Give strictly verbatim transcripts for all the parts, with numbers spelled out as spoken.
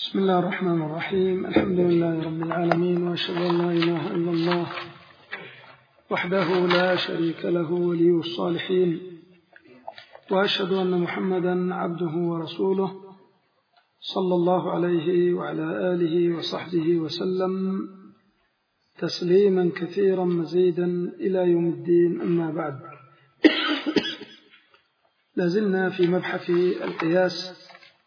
بسم الله الرحمن الرحيم. الحمد لله رب العالمين، وأشهد أن لا إله إلا الله وحده لا شريك له ولي الصالحين، وأشهد أن محمدا عبده ورسوله صلى الله عليه وعلى آله وصحبه وسلم تسليما كثيرا مزيدا إلى يوم الدين. أما بعد، لازلنا في مبحث القياس،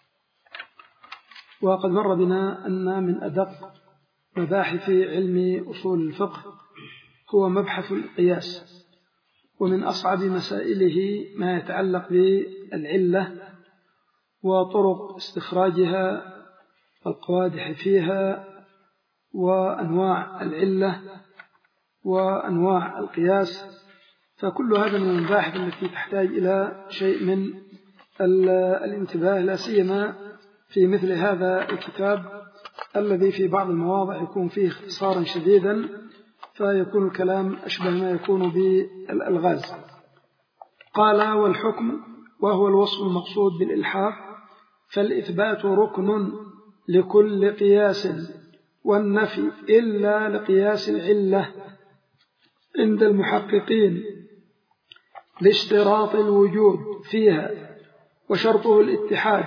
وقد مر بنا أن من أدق مباحث علم أصول الفقه هو مبحث القياس، ومن أصعب مسائله ما يتعلق بالعلة وطرق استخراجها والقوادح فيها وأنواع العلة وأنواع القياس. فكل هذا من المباحث التي تحتاج إلى شيء من الانتباه، لا سيما في مثل هذا الكتاب الذي في بعض المواضع يكون فيه اختصارا شديدا، فيكون الكلام أشبه ما يكون بالألغاز. قال: والحكم وهو الوصف المقصود بالإلحاق، فالإثبات ركن لكل قياس، والنفي إلا لقياس العلة عند المحققين لاشتراط الوجود فيها، وشرطه الاتحاد.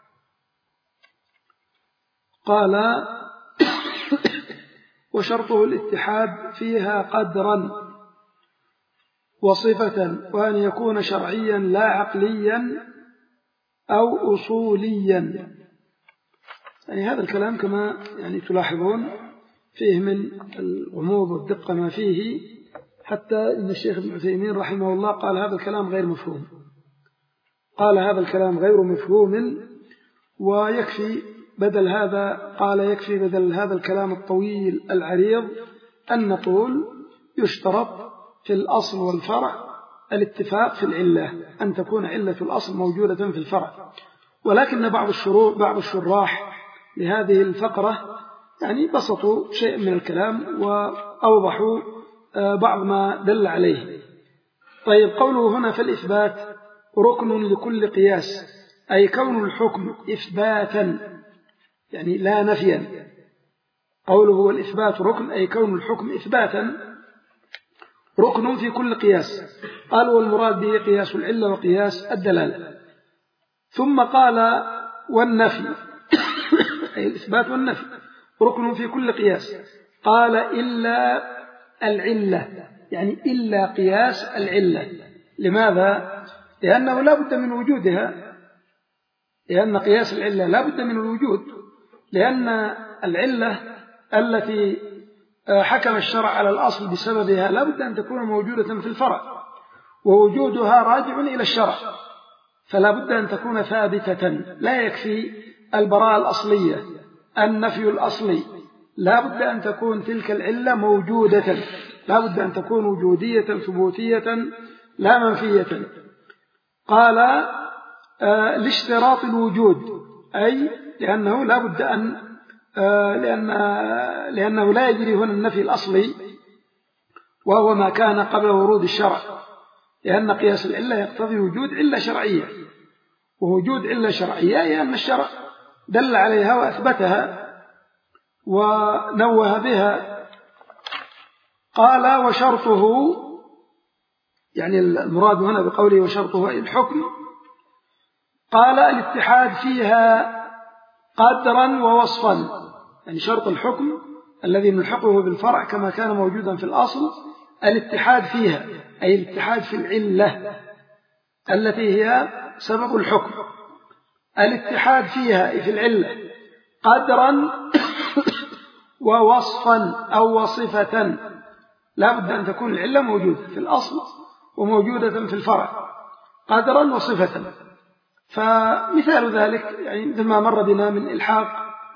قال: وشرطه الاتحاد فيها قدرا وصفة، وأن يكون شرعيا لا عقليا أو أصوليا. يعني هذا الكلام كما يعني تلاحظون فيه من الغموض والدقة ما فيه، حتى إن الشيخ ابن عثيمين رحمه الله قال هذا الكلام غير مفهوم قال هذا الكلام غير مفهوم ويكفي بدل هذا قال يكفي بدل هذا الكلام الطويل العريض أن نقول يشترط في الأصل والفرع الاتفاق في العلة، أن تكون علة الأصل موجودة في الفرع. ولكن بعض الشروح بعض الشراح لهذه الفقرة يعني بسطوا شيء من الكلام وأوضحوا بعض ما دل عليه. طيب، قوله هنا فالإثبات ركن لكل قياس، أي كون الحكم إثباتا يعني لا نفيا. قوله والإثبات ركن أي كون الحكم إثباتا ركن في كل قياس. قال: والمراد به قياس العلة وقياس الدلالة. ثم قال: والنفي أي الإثبات والنفي ركن في كل قياس. قال: إلا العلة، يعني إلا قياس العلة. لماذا؟ لأنه لا بد من وجودها، لأن قياس العلة لا بد من الوجود، لأن العلة التي حكم الشرع على الأصل بسببها لا بد أن تكون موجودة في الفرع، ووجودها راجع إلى الشرع، فلا بد أن تكون ثابتة. لا يكفي البراءة الأصلية، النفي الأصلي، لا بد أن تكون تلك العلة موجودة، لا بد أن تكون وجودية ثبوتية لا منفية. قال: آه لاشتراط الوجود، أي لأنه لا بد أن آه لأن آه لأنه لا يجري هنا النفي الأصلي وهو ما كان قبل ورود الشرع، لأن قياس العلة يقتضي وجود علة شرعية، ووجود علة شرعية هي أن الشرع دل عليها وأثبتها ونوه بها. قال: وشرطه، يعني المراد هنا بقوله وشرطه أي الحكم، قال: الاتحاد فيها قدرا ووصفا، يعني شرط الحكم الذي نلحقه بالفرع كما كان موجودا في الأصل الاتحاد فيها، أي الاتحاد في العلة التي هي سبب الحكم. الاتحاد فيها أي في العلة قدرا ووصفا أو وصفة، لا بد أن تكون العلة موجودة في الأصل وموجودة في الفرع قدرا وصفة. فمثال ذلك يعني مثل ما مر بنا من إلحاق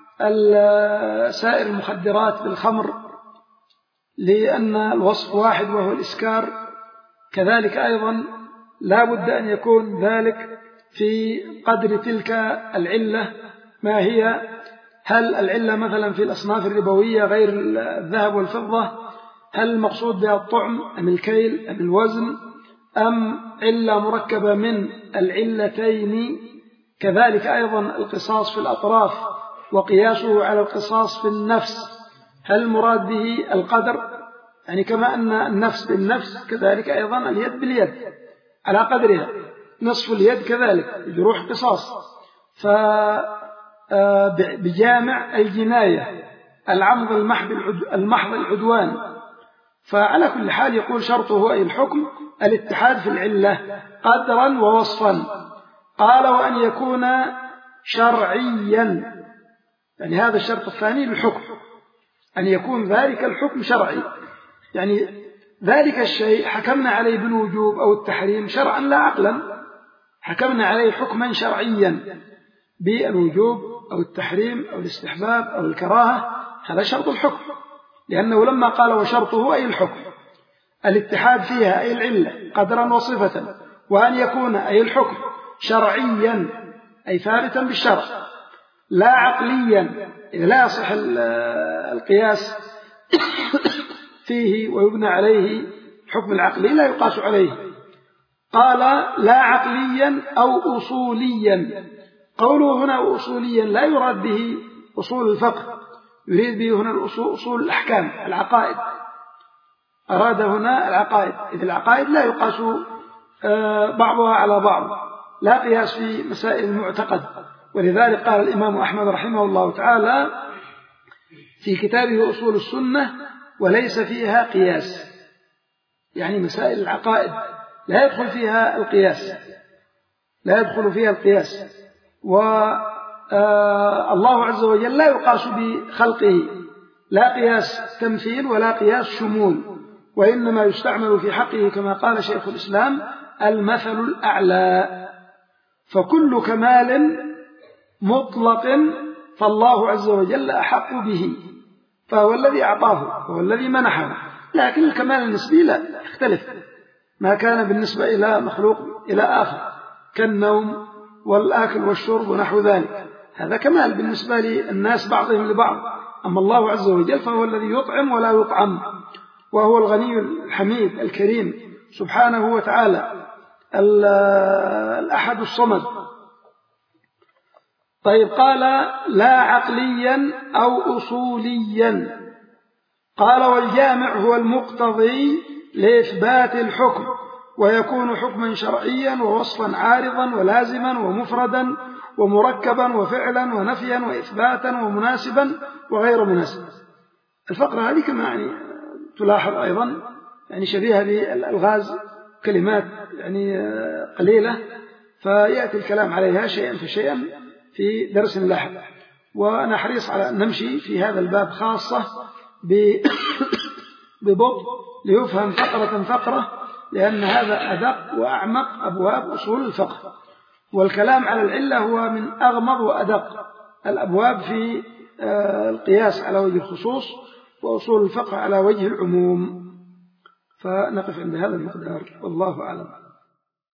سائر المخدرات بالخمر لأن الوصف واحد وهو الإسكار، كذلك أيضا لا بد أن يكون ذلك في قدر تلك العلة ما هي. هل العلة مثلا في الأصناف الربوية غير الذهب والفضة، هل المقصود بها الطعم أم الكيل أم الوزن، أم علة مركبة من العلتين؟ كذلك أيضا القصاص في الأطراف وقياسه على القصاص في النفس، هل المراد به القدر؟ يعني كما أن النفس بالنفس كذلك أيضا اليد باليد على قدرها، نصف اليد كذلك جروح قصاص. فبجامع الجناية العمد المحض العدوان. فعلى كل حال يقول شرطه أي الحكم الاتحاد في العلة قدرا ووصفا. قال وأن يكون شرعيا، يعني هذا الشرط الثاني للحكم، أن يكون ذلك الحكم شرعي، يعني ذلك الشيء حكمنا عليه بالوجوب أو التحريم شرعا لا عقلا، حكمنا عليه حكما شرعيا بالوجوب أو التحريم أو الاستحباب أو الكراهة، هذا شرط الحكم، لأنه لما قال وشرطه أي الحكم الاتحاد فيها أي العلة قدرا وصفة، وأن يكون أي الحكم شرعيا أي ثابتا بالشرع لا عقليا، إذا لا يصح القياس فيه ويبنى عليه الحكم العقلي لا يقاس عليه. قال لا عقليا أو أصوليا. قوله هنا أصوليا لا يراد به أصول الفقه، يريد به هنا الأصول أصول الأحكام العقائد، أراد هنا العقائد، إذ العقائد لا يقاس بعضها على بعض، لا قياس في مسائل المعتقد. ولذلك قال الإمام أحمد رحمه الله تعالى في كتابه أصول السنة وليس فيها قياس، يعني مسائل العقائد لا يدخل فيها القياس، لا يدخل فيها القياس. والله عز وجل لا يقاس بخلقه، لا قياس تمثيل ولا قياس شمول، وإنما يستعمل في حقه كما قال شيخ الإسلام المثل الأعلى. فكل كمال مطلق فالله عز وجل أحق به، فهو الذي أعطاه، هو الذي منحه، لكن الكمال النسبي لا يختلف، ما كان بالنسبة إلى مخلوق إلى آخر كالنوم والآكل والشرب ونحو ذلك، هذا كمال بالنسبة للناس بعضهم لبعض. أما الله عز وجل فهو الذي يطعم ولا يطعم، وهو الغني الحميد الكريم سبحانه وتعالى الأحد الصمد. طيب قال لا عقليا أو أصوليا. قال والجامع هو المقتضي لإثبات الحكم، ويكون حكما شرعيا ووصفا عارضا ولازما ومفردا ومركبا وفعلا ونفيا وإثباتا ومناسبا وغير مناسب. الفقرة هذه كما يعني تلاحظ أيضا يعني شبيهة بالألغاز، كلمات يعني قليلة فيأتي الكلام عليها شيئا فشيئا في درس لاحق. وأنا حريص على أن نمشي في هذا الباب خاصة ببطء ليفهم فقرة فقرة، لأن هذا أدق وأعمق أبواب أصول الفقه، والكلام على العلة هو من أغمض وأدق الأبواب في القياس على وجه الخصوص وأصول الفقه على وجه العموم. فنقف عند هذا المقدار والله أعلم.